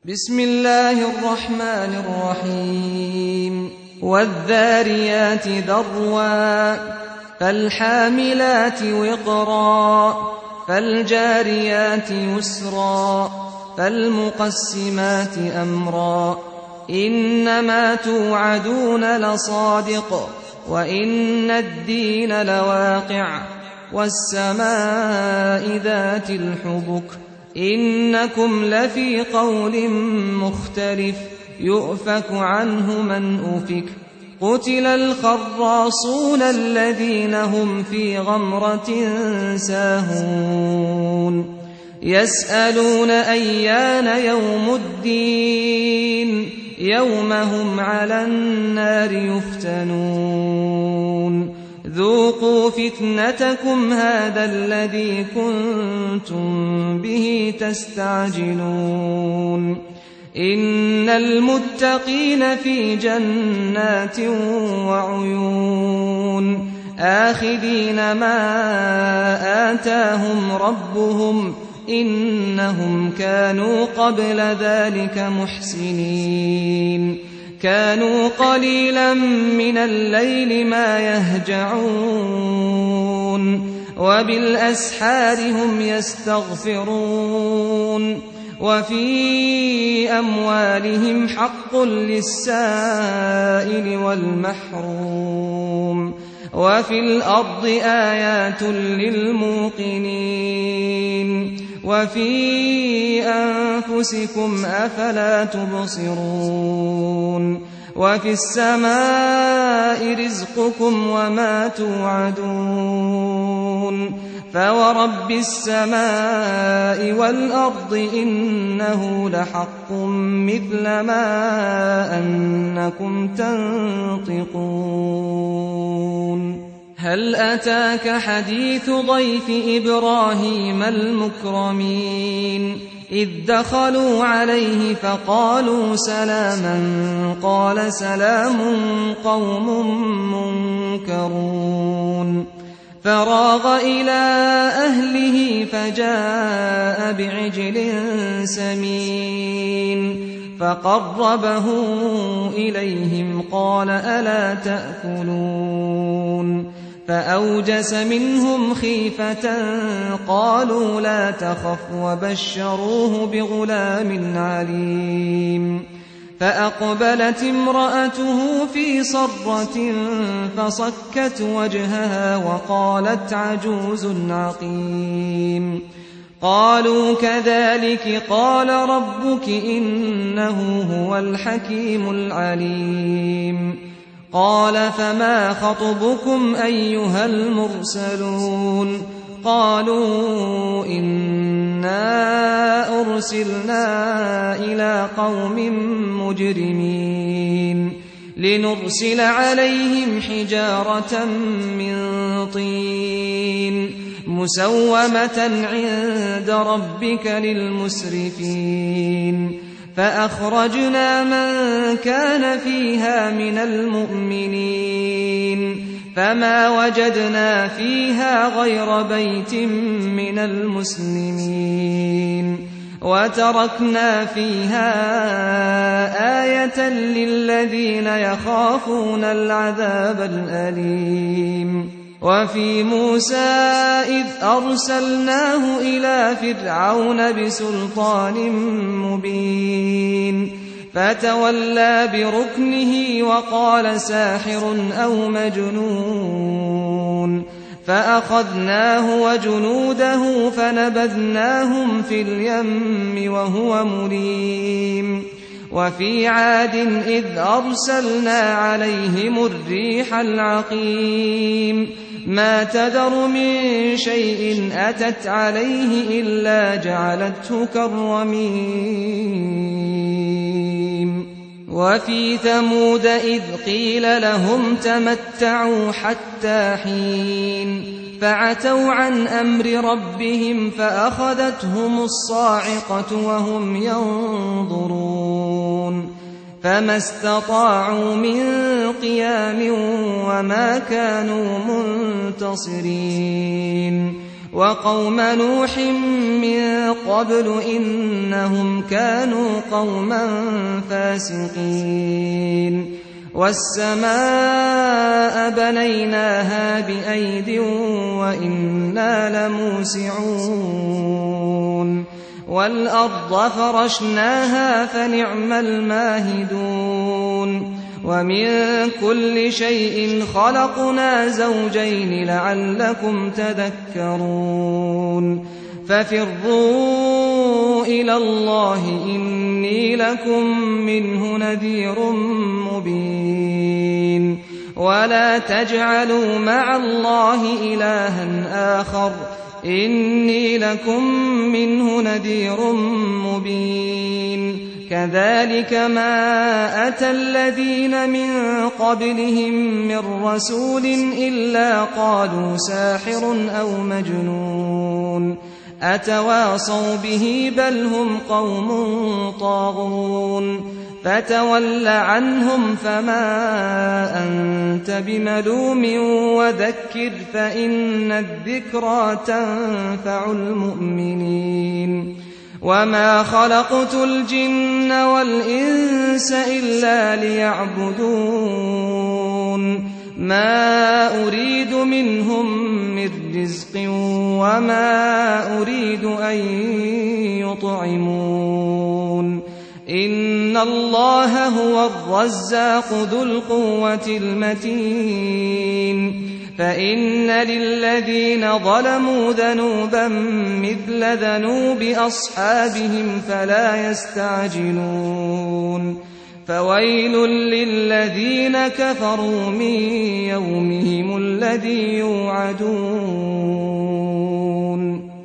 بسم الله الرحمن الرحيم والذاريات ذروا فالحاملات وقرا فالجاريات يسرا فالمقسمات أمرا إنما توعدون لصادق وإن الدين لواقع والسماء ذات الحبك إنكم لفي قول مختلف يؤفك عنه من أفك قتل الخراصون الذين هم في غمرة ساهون يسألون أيان يوم الدين يوم هم على النار يفتنون ذوقوا فتنتكم هذا الذي كنتم به تستعجلون إن المتقين في جنات وعيون آخذين ما آتاهم ربهم إنهم كانوا قبل ذلك محسنين كانوا قليلا من الليل ما يهجعون وبالأسحار هم يستغفرون وفي أموالهم حق للسائل والمحروم وفي الأرض آيات للموقنين وفي أنفسكم أفلا تبصرون وفي السماء رزقكم وما توعدون فورب السماء والأرض إنه لحق مثل ما أنكم تنطقون هل أتاك حديث ضيف إبراهيم المكرمين إذ دخلوا عليه فقالوا سلاما قال سلام قوم منكرون فراغ إلى أهله فجاء بعجل سمين فقربه إليهم قال ألا تأكلون فأوجس منهم خيفة قالوا لا تخف وبشروه بغلام عليم فأقبلت امرأته في صرة فصكت وجهها وقالت عجوز عقيم قالوا كذلك قال ربك إنه هو الحكيم العليم قال فما خطبكم أيها المرسلون قالوا إنا أرسلنا إلى قوم مجرمين لنرسل عليهم حجارة من طين مسومة عند ربك للمسرفين فأخرجنا من كان فيها من المؤمنين فما وجدنا فيها غير بيت من المسلمين وتركنا فيها آية للذين يخافون العذاب الأليم وفي موسى إذ أرسلناه إلى فرعون بسلطان مبين فتولى بركنه وقال ساحر أو مجنون فأخذناه وجنوده فنبذناهم في اليم وهو مليم وفي عاد إذ أرسلنا عليهم الريح العقيم ما تذر من شيء أتت عليه إلا جعلته كالرميم وفي ثمود إذ قيل لهم تمتعوا حتى حين فعتوا عن أمر ربهم فأخذتهم الصاعقة وهم ينظرون فما استطاعوا من قيام وما كانوا منتصرين وقوم نوح من قبل إنهم كانوا قوما فاسقين والسماء بنيناها بأيد وإنا لموسعون والأرض فرشناها فنعم الماهدون ومن كل شيء خلقنا زوجين لعلكم تذكرون ففروا إلى الله إني لكم منه نذير مبين ولا تجعلوا مع الله إلها آخر إني لكم منه نذير مبين كذلك ما أتى الذين من قبلهم من رسول إلا قالوا ساحر أو مجنون أتواصوا به بل هم قوم طاغون فتول عنهم فما أنت بملوم وذكر فإن الذكرى تنفع المؤمنين وما خلقت الجن والإنس إلا ليعبدون ما أريد منهم من رزق وما أريد أن يطعمون إن الله هو الرزاق ذو القوة المتين فإن للذين ظلموا ذنوبا مثل ذنوب أصحابهم فلا يستعجلون فويل للذين كفروا من يومهم الذي يوعدون